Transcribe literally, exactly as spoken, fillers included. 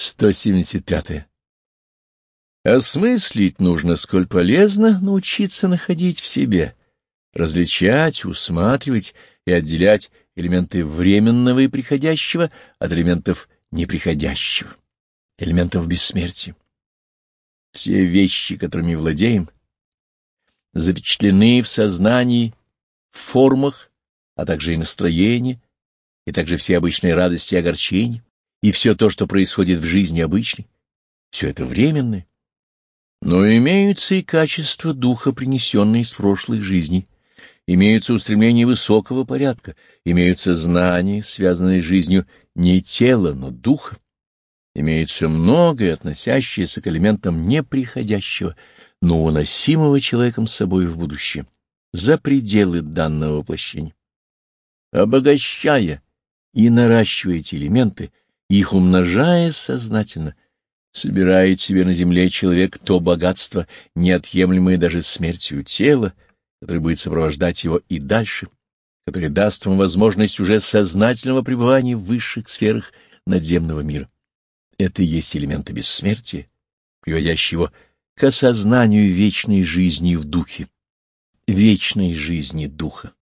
сто семьдесят пятое. Осмыслить нужно, сколь полезно научиться находить в себе, различать, усматривать и отделять элементы временного и приходящего от элементов неприходящего, элементов бессмертия. Все вещи, которыми владеем, запечатлены в сознании, в формах, а также и настроении, и также все обычные радости и огорчения, и все то, что происходит в жизни обычной, все это временное. Но имеются и качества духа, принесенные из прошлых жизней, имеются устремления высокого порядка, имеются знания, связанные с жизнью не тела, но духа, имеется многое, относящееся к элементам неприходящего, но уносимого человеком с собой в будущее, за пределы данного воплощения. Обогащая и наращивая эти элементы, их умножая сознательно, собирает себе на земле человек то богатство, неотъемлемое даже смертью тела, которое будет сопровождать его и дальше, которое даст ему возможность уже сознательного пребывания в высших сферах надземного мира. Это и есть элементы бессмертия, приводящие его к осознанию вечной жизни в духе, вечной жизни духа.